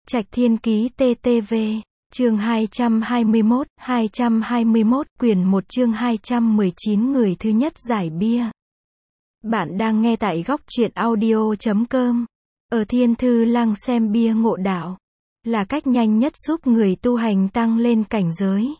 Trạch Thiên Ký TTV, chương 221, quyển 1 chương 219 người thứ nhất giải bia. Bạn đang nghe tại góc truyện audio.com. Ở Thiên Thư Lăng xem bia ngộ đạo, là cách nhanh nhất giúp người tu hành tăng lên cảnh giới.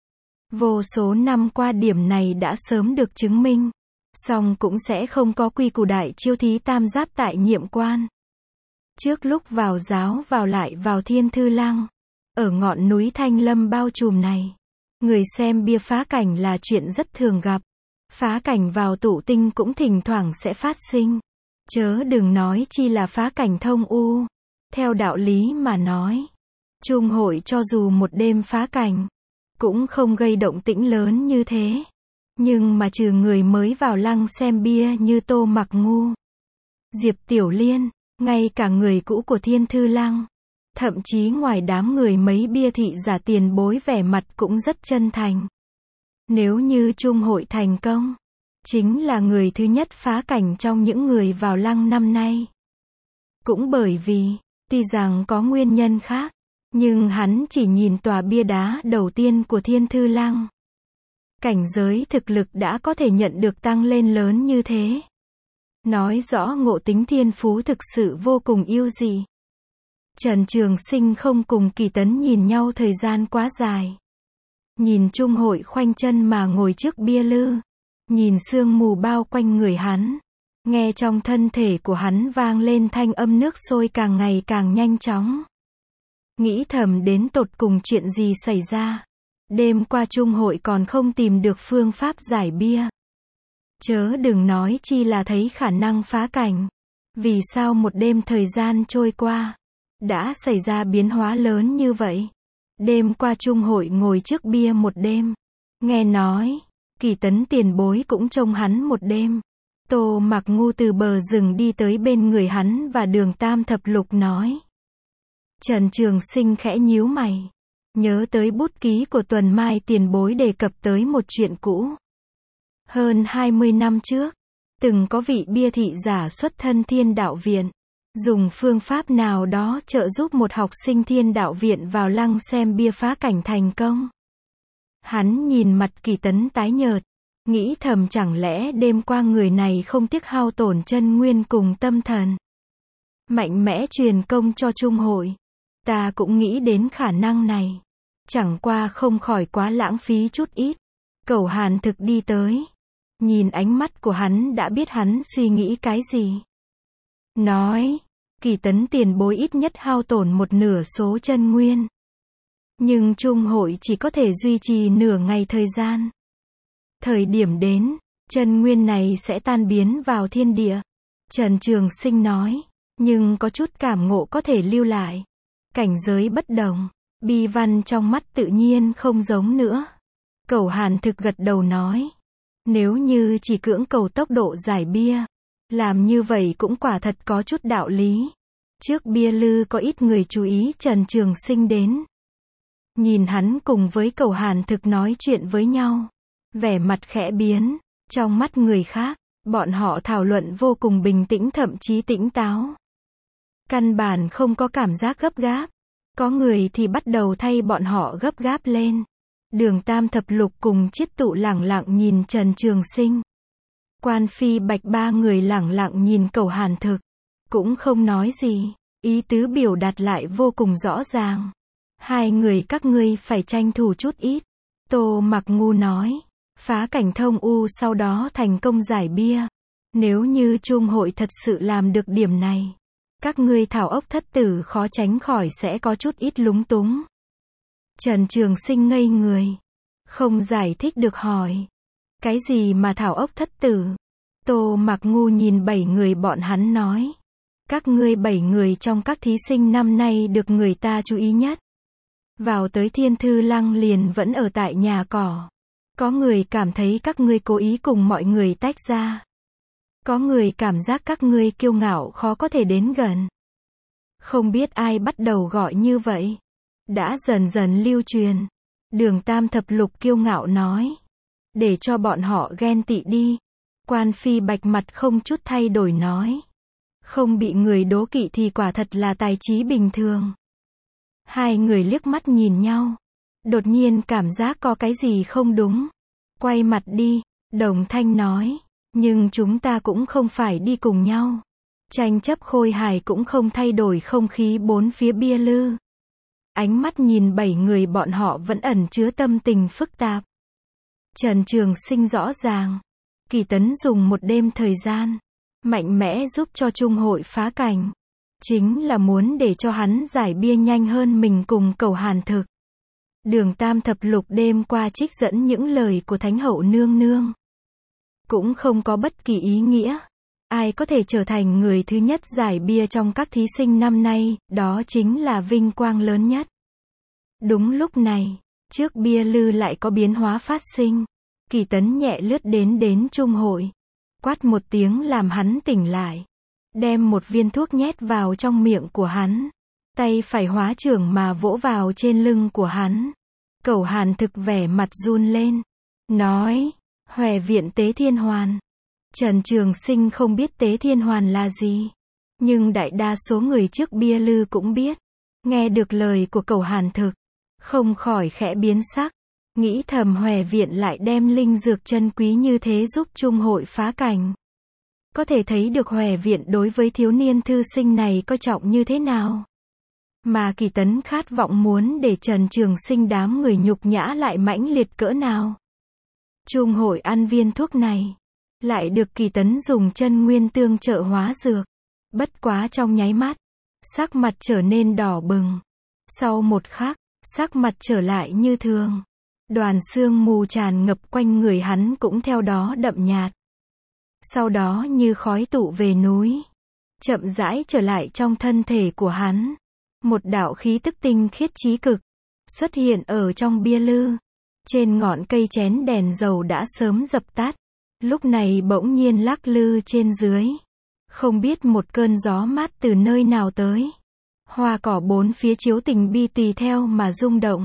Vô số năm qua điểm này đã sớm được chứng minh, song cũng sẽ không có quy củ đại chiêu thí tam giáp tại nhiệm quan. Trước lúc vào giáo lại vào Thiên Thư Lăng, ở ngọn núi Thanh Lâm bao trùm này, người xem bia phá cảnh là chuyện rất thường gặp. Phá cảnh vào tụ tinh cũng thỉnh thoảng sẽ phát sinh, chớ đừng nói chi là phá cảnh thông u. Theo đạo lý mà nói, chung hội cho dù một đêm phá cảnh, cũng không gây động tĩnh lớn như thế. Nhưng mà trừ người mới vào lăng xem bia như Tô Mặc Ngu, Diệp Tiểu Liên, ngay cả người cũ của Thiên Thư Lăng, thậm chí ngoài đám người mấy bia thị giả tiền bối vẻ mặt cũng rất chân thành. Nếu như chung hội thành công, chính là người thứ nhất phá cảnh trong những người vào lăng năm nay. Cũng bởi vì, tuy rằng có nguyên nhân khác, nhưng hắn chỉ nhìn tòa bia đá đầu tiên của Thiên Thư Lăng, cảnh giới thực lực đã có thể nhận được tăng lên lớn như thế. Nói rõ ngộ tính thiên phú thực sự vô cùng yêu dị. Trần Trường Sinh không cùng Kỳ Tấn nhìn nhau thời gian quá dài. Nhìn chung hội khoanh chân mà ngồi trước bia lư, nhìn sương mù bao quanh người hắn, nghe trong thân thể của hắn vang lên thanh âm nước sôi càng ngày càng nhanh chóng. Nghĩ thầm đến tột cùng chuyện gì xảy ra. Đêm qua chung hội còn không tìm được phương pháp giải bia, chớ đừng nói chi là thấy khả năng phá cảnh. Vì sao một đêm thời gian trôi qua, đã xảy ra biến hóa lớn như vậy? Đêm qua chung hội ngồi trước bia một đêm, nghe nói, Kỳ Tấn tiền bối cũng trông hắn một đêm. Tô Mặc Ngu từ bờ rừng đi tới bên người hắn và Đường Tam Thập Lục nói. Trần Trường Sinh khẽ nhíu mày, nhớ tới bút ký của Tuần Mai tiền bối đề cập tới một chuyện cũ. Hơn 20 năm trước, từng có vị bia thị giả xuất thân Thiên Đạo Viện, dùng phương pháp nào đó trợ giúp một học sinh Thiên Đạo Viện vào lăng xem bia phá cảnh thành công. Hắn nhìn mặt Kỳ Tấn tái nhợt, nghĩ thầm chẳng lẽ đêm qua người này không tiếc hao tổn chân nguyên cùng tâm thần, mạnh mẽ truyền công cho chung hội. Ta cũng nghĩ đến khả năng này, chẳng qua không khỏi quá lãng phí chút ít. Cẩu Hàn Thực đi tới, nhìn ánh mắt của hắn đã biết hắn suy nghĩ cái gì. Nói, Kỳ Tấn tiền bối ít nhất hao tổn một nửa số chân nguyên, nhưng chung hội chỉ có thể duy trì nửa ngày thời gian. Thời điểm đến, chân nguyên này sẽ tan biến vào thiên địa. Trần Trường Sinh nói, nhưng có chút cảm ngộ có thể lưu lại. Cảnh giới bất đồng, bi văn trong mắt tự nhiên không giống nữa. Cẩu Hàn Thực gật đầu nói, nếu như chỉ cưỡng cầu tốc độ giải bia, làm như vậy cũng quả thật có chút đạo lý. Trước bia lư có ít người chú ý Trần Trường Sinh đến. Nhìn hắn cùng với Cẩu Hàn Thực nói chuyện với nhau, vẻ mặt khẽ biến. Trong mắt người khác, bọn họ thảo luận vô cùng bình tĩnh, thậm chí tỉnh táo. Căn bản không có cảm giác gấp gáp. Có người thì bắt đầu thay bọn họ gấp gáp lên. Đường Tam Thập Lục cùng Chiết Tụ lẳng lặng nhìn Trần Trường Sinh. Quan Phi Bạch ba người lẳng lặng nhìn Cẩu Hàn Thực, cũng không nói gì, ý tứ biểu đạt lại vô cùng rõ ràng. Hai người các ngươi phải tranh thủ chút ít. Tô Mặc Ngu nói, phá cảnh thông u sau đó thành công giải bia. Nếu như chung hội thật sự làm được điểm này, các ngươi thảo ốc thất tử khó tránh khỏi sẽ có chút ít lúng túng. Trần Trường Sinh ngây người, không giải thích được hỏi, cái gì mà thảo ốc thất tử? Tô Mặc Ngu nhìn 7 người bọn hắn nói, các ngươi 7 người trong các thí sinh năm nay được người ta chú ý nhất. Vào tới Thiên Thư Lăng liền vẫn ở tại nhà cỏ. Có người cảm thấy các ngươi cố ý cùng mọi người tách ra. Có người cảm giác các ngươi kiêu ngạo khó có thể đến gần. Không biết ai bắt đầu gọi như vậy. Đã dần dần lưu truyền. Đường Tam Thập Lục kiêu ngạo nói, để cho bọn họ ghen tị đi. Quan Phi Bạch mặt không chút thay đổi nói, không bị người đố kỵ thì quả thật là tài trí bình thường. Hai người liếc mắt nhìn nhau. Đột nhiên cảm giác có cái gì không đúng. Quay mặt đi, Đồng Thanh nói. Nhưng chúng ta cũng không phải đi cùng nhau. Tranh chấp khôi hài cũng không thay đổi không khí bốn phía bia lư. Ánh mắt nhìn 7 người bọn họ vẫn ẩn chứa tâm tình phức tạp. Trần Trường Sinh rõ ràng. Kỳ Tấn dùng một đêm thời gian, mạnh mẽ giúp cho Trung hội phá cảnh. Chính là muốn để cho hắn giải bia nhanh hơn mình cùng Cẩu Hàn Thực. Đường Tam Thập Lục đêm qua trích dẫn những lời của Thánh Hậu Nương Nương. Cũng không có bất kỳ ý nghĩa. Ai có thể trở thành người thứ nhất giải bia trong các thí sinh năm nay, đó chính là vinh quang lớn nhất. Đúng lúc này, trước bia lư lại có biến hóa phát sinh. Kỳ Tấn nhẹ lướt đến Trung hội. Quát một tiếng làm hắn tỉnh lại. Đem một viên thuốc nhét vào trong miệng của hắn. Tay phải hóa trưởng mà vỗ vào trên lưng của hắn. Cẩu Hàn Thực vẻ mặt run lên. Nói, Hòe viện Tế Thiên Hoàn. Trần Trường Sinh không biết Tế Thiên Hoàn là gì. Nhưng đại đa số người trước bia lư cũng biết. Nghe được lời của Cẩu Hàn Thực. Không khỏi khẽ biến sắc. Nghĩ thầm Hòe viện lại đem linh dược chân quý như thế giúp Trung hội phá cảnh. Có thể thấy được Hòe viện đối với thiếu niên thư sinh này coi trọng như thế nào. Mà Kỳ Tấn khát vọng muốn để Trần Trường Sinh đám người nhục nhã lại mãnh liệt cỡ nào. Trung hội ăn viên thuốc này. Lại được Kỳ Tấn dùng chân nguyên tương trợ hóa dược. Bất quá trong nháy mắt. Sắc mặt trở nên đỏ bừng. Sau một khắc, sắc mặt trở lại như thường. Đoàn sương mù tràn ngập quanh người hắn cũng theo đó đậm nhạt. Sau đó như khói tụ về núi. Chậm rãi trở lại trong thân thể của hắn. Một đạo khí tức tinh khiết chí cực. Xuất hiện ở trong bia lư. Trên ngọn cây chén đèn dầu đã sớm dập tắt. Lúc này bỗng nhiên lắc lư trên dưới. Không biết một cơn gió mát từ nơi nào tới. Hoa cỏ bốn phía chiếu tình bi tùy theo mà rung động.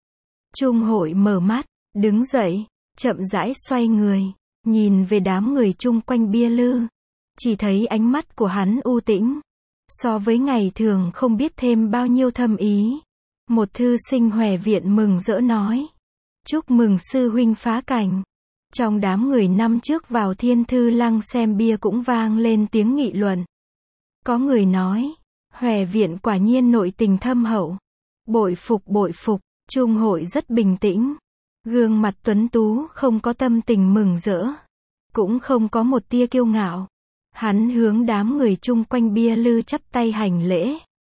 Trung hội mở mắt, đứng dậy, chậm rãi xoay người, nhìn về đám người chung quanh bia lư. Chỉ thấy ánh mắt của hắn u tĩnh. So với ngày thường không biết thêm bao nhiêu thâm ý. Một thư sinh Hòe viện mừng rỡ nói. Chúc mừng sư huynh phá cảnh. Trong đám người năm trước vào Thiên Thư Lăng xem bia cũng vang lên tiếng nghị luận. Có người nói, Hòe viện quả nhiên nội tình thâm hậu. Bội phục, Trung hội rất bình tĩnh. Gương mặt tuấn tú không có tâm tình mừng rỡ. Cũng không có một tia kiêu ngạo. Hắn hướng đám người chung quanh bia lư chắp tay hành lễ.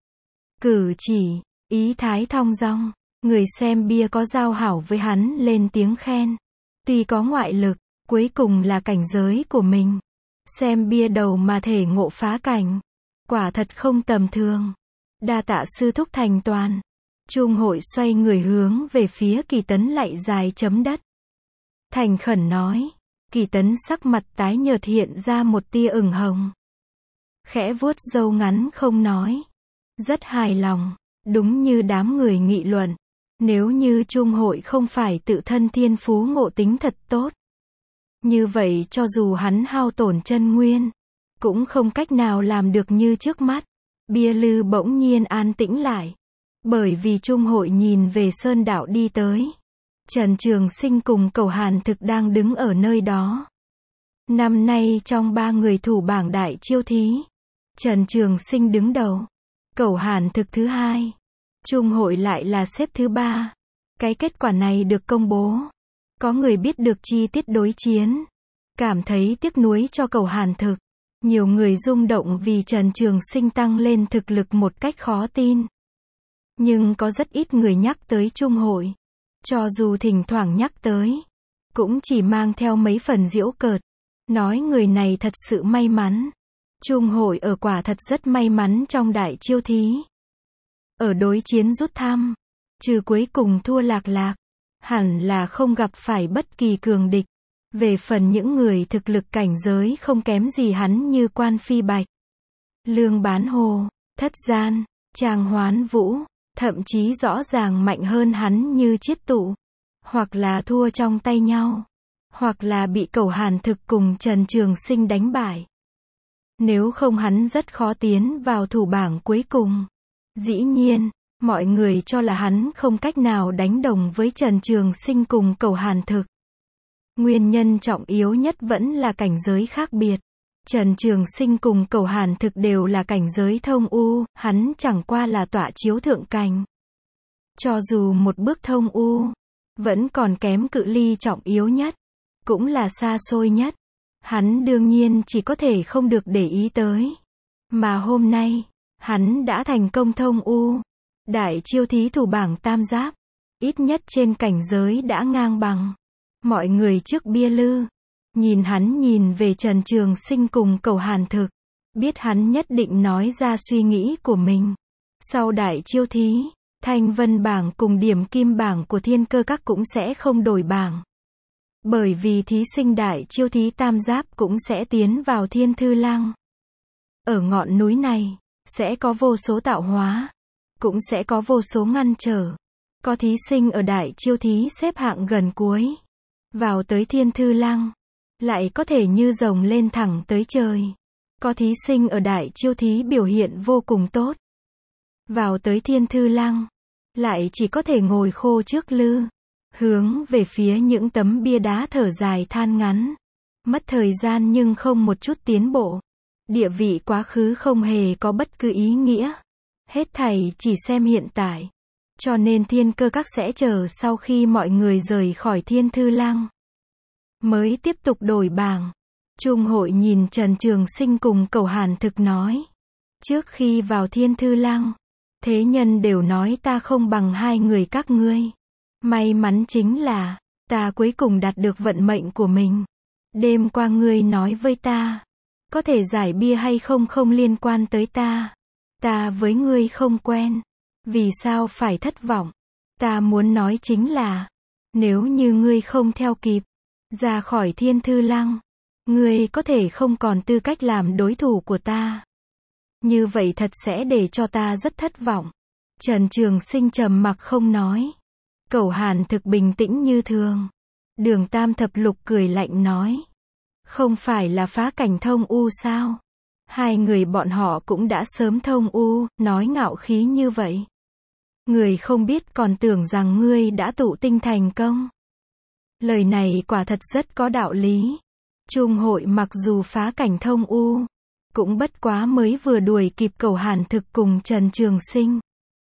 Cử chỉ, ý thái thong dong. Người xem bia có giao hảo với hắn lên tiếng khen. Tuy có ngoại lực, cuối cùng là cảnh giới của mình. Xem bia đầu mà thể ngộ phá cảnh. Quả thật không tầm thường. Đa tạ sư thúc thành toàn. Trung hội xoay người hướng về phía Kỳ Tấn lạy dài chấm đất. Thành khẩn nói. Kỳ Tấn sắc mặt tái nhợt hiện ra một tia ửng hồng. Khẽ vuốt râu ngắn không nói. Rất hài lòng. Đúng như đám người nghị luận. Nếu như Trung hội không phải tự thân thiên phú ngộ tính thật tốt. Như vậy cho dù hắn hao tổn chân nguyên. Cũng không cách nào làm được như trước mắt. Bia lư bỗng nhiên an tĩnh lại. Bởi vì Trung hội nhìn về sơn đạo đi tới. Trần Trường Sinh cùng Cẩu Hàn Thực đang đứng ở nơi đó. Năm nay trong 3 người thủ bảng đại chiêu thí. Trần Trường Sinh đứng đầu. Cẩu Hàn Thực thứ 2. Trung hội lại là xếp thứ 3. Cái kết quả này được công bố. Có người biết được chi tiết đối chiến. Cảm thấy tiếc nuối cho Cẩu Hàn Thực. Nhiều người rung động vì Trần Trường Sinh tăng lên thực lực một cách khó tin. Nhưng có rất ít người nhắc tới Trung hội. Cho dù thỉnh thoảng nhắc tới, cũng chỉ mang theo mấy phần giễu cợt. Nói người này thật sự may mắn. Trung hội ở quả thật rất may mắn trong đại chiêu thí. Ở đối chiến rút thăm, trừ cuối cùng thua Lạc Lạc, hẳn là không gặp phải bất kỳ cường địch. Về phần những người thực lực cảnh giới không kém gì hắn như Quan Phi Bạch, Lương Bán Hồ, Thất Gian, Tràng Hoán Vũ, thậm chí rõ ràng mạnh hơn hắn như Chiết Tụ, hoặc là thua trong tay nhau, hoặc là bị Cẩu Hàn Thực cùng Trần Trường Sinh đánh bại. Nếu không hắn rất khó tiến vào thủ bảng cuối cùng. Dĩ nhiên, Mọi người cho là hắn không cách nào đánh đồng với Trần Trường Sinh cùng Cẩu Hàn Thực. Nguyên nhân trọng yếu nhất vẫn là cảnh giới khác biệt. Trần Trường Sinh cùng Cẩu Hàn Thực đều là cảnh giới thông u, hắn chẳng qua là tọa chiếu thượng cảnh. Cho dù một bước thông u, vẫn còn kém cự ly trọng yếu nhất, cũng là xa xôi nhất. Hắn đương nhiên chỉ có thể không được để ý tới. Mà hôm nay, hắn đã thành công thông u. Đại chiêu thí thủ bảng tam giáp, ít nhất trên cảnh giới đã ngang bằng. Mọi người trước bia lư, nhìn hắn nhìn về Trần Trường Sinh cùng Cẩu Hàn Thực, biết hắn nhất định nói ra suy nghĩ của mình. Sau đại chiêu thí, Thanh Vân bảng cùng điểm kim bảng của Thiên Cơ Các cũng sẽ không đổi bảng. Bởi vì thí sinh đại chiêu thí tam giáp cũng sẽ tiến vào Thiên Thư Lăng. Ở ngọn núi này, sẽ có vô số tạo hóa, cũng sẽ có vô số ngăn trở. Có thí sinh ở đại chiêu thí xếp hạng gần cuối, vào tới Thiên Thư Lăng, lại có thể như rồng lên thẳng tới trời. Có thí sinh ở đại chiêu thí biểu hiện vô cùng tốt, vào tới Thiên Thư Lăng, lại chỉ có thể ngồi khô trước lư, hướng về phía những tấm bia đá thở dài than ngắn. Mất thời gian nhưng không một chút tiến bộ. Địa vị quá khứ không hề có bất cứ ý nghĩa. Hết thảy chỉ xem hiện tại. Cho nên Thiên Cơ Các sẽ chờ sau khi mọi người rời khỏi Thiên Thư Lăng, mới tiếp tục đổi bảng. Trung hội nhìn Trần Trường Sinh cùng Cẩu Hàn Thực nói. Trước khi vào Thiên Thư Lăng, thế nhân đều nói ta không bằng hai người các ngươi. May mắn chính là, ta cuối cùng đạt được vận mệnh của mình. Đêm qua ngươi nói với ta, có thể giải bia hay không không liên quan tới ta. Ta với ngươi không quen. Vì sao phải thất vọng? Ta muốn nói chính là, nếu như ngươi không theo kịp, ra khỏi Thiên Thư Lăng, ngươi có thể không còn tư cách làm đối thủ của ta. Như vậy thật sẽ để cho ta rất thất vọng. Trần Trường Sinh trầm mặc không nói. Cẩu Hàn Thực bình tĩnh như thường. Đường Tam Thập Lục cười lạnh nói. Không phải là phá cảnh thông u sao? Hai người bọn họ cũng đã sớm thông u, nói ngạo khí như vậy. Người không biết còn tưởng rằng ngươi đã tụ tinh thành công. Lời này quả thật rất có đạo lý. Trung hội mặc dù phá cảnh thông u, cũng bất quá mới vừa đuổi kịp Cẩu Hàn Thực cùng Trần Trường Sinh.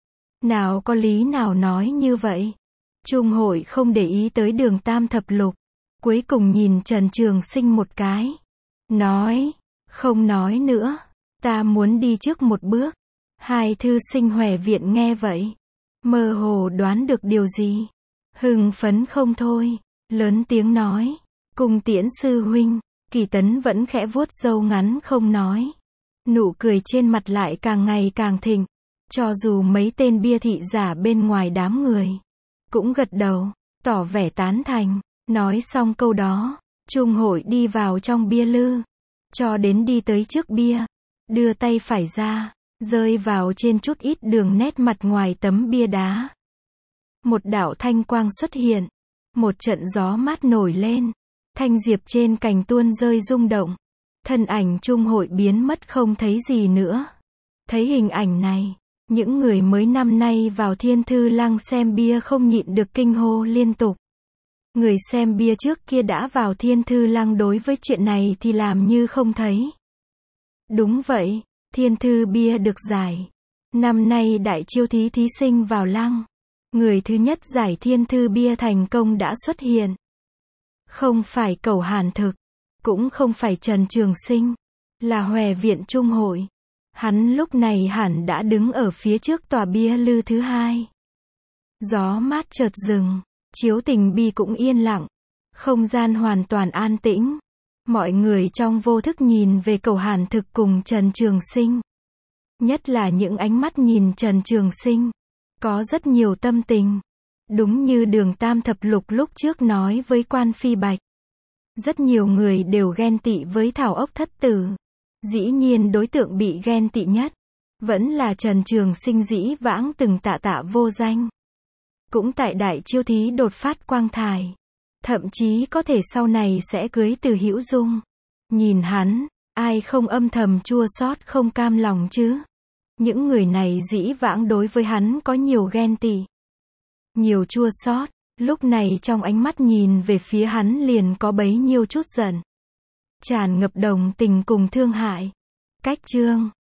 Nào có lý nào nói như vậy? Trung hội không để ý tới Đường Tam Thập Lục, cuối cùng nhìn Trần Trường Sinh một cái, nói, không nói nữa, ta muốn đi trước một bước. Hai thư sinh Hòe Viện nghe vậy, mơ hồ đoán được điều gì, hưng phấn không thôi, lớn tiếng nói, Cung Tiễn sư huynh. Kỳ Tấn vẫn khẽ vuốt râu ngắn không nói, nụ cười trên mặt lại càng ngày càng thịnh. Cho dù mấy tên bia thị giả bên ngoài đám người cũng gật đầu, tỏ vẻ tán thành. Nói xong câu đó, Trung hội đi vào trong bia lư, cho đến đi tới trước bia, đưa tay phải ra, rơi vào trên chút ít đường nét mặt ngoài tấm bia đá. Một đạo thanh quang xuất hiện, một trận gió mát nổi lên, thanh diệp trên cành tuôn rơi rung động, thân ảnh Trung hội biến mất không thấy gì nữa. Thấy hình ảnh này, những người mới năm nay vào Thiên Thư Lăng xem bia không nhịn được kinh hô liên tục. Người xem bia trước kia đã vào Thiên Thư Lăng đối với chuyện này thì làm như không thấy. Đúng vậy, Thiên Thư bia được giải. Năm nay đại chiêu thí thí sinh vào lăng. Người thứ nhất giải Thiên Thư bia thành công đã xuất hiện. Không phải Cẩu Hàn Thực, cũng không phải Trần Trường Sinh, là Hòe Viện Trung hội. Hắn lúc này hẳn đã đứng ở phía trước tòa bia lư thứ hai. Gió mát chợt dừng, chiếu tình bi cũng yên lặng, không gian hoàn toàn an tĩnh. Mọi người trong vô thức nhìn về Cẩu Hàn Thực cùng Trần Trường Sinh. Nhất là những ánh mắt nhìn Trần Trường Sinh, có rất nhiều tâm tình. Đúng như Đường Tam Thập Lục lúc trước nói với Quan Phi Bạch. Rất nhiều người đều ghen tị với Thảo Ốc Thất Tử. Dĩ nhiên đối tượng bị ghen tị nhất, vẫn là Trần Trường Sinh dĩ vãng từng tạ vô danh. Cũng tại đại chiêu thí đột phát quang thải. Thậm chí có thể sau này sẽ cưới Từ Hữu Dung. Nhìn hắn, ai không âm thầm chua xót không cam lòng chứ? Những người này dĩ vãng đối với hắn có nhiều ghen tị, nhiều chua xót, lúc này trong ánh mắt nhìn về phía hắn liền có bấy nhiêu chút giận, tràn ngập đồng tình cùng thương hại. Cách chương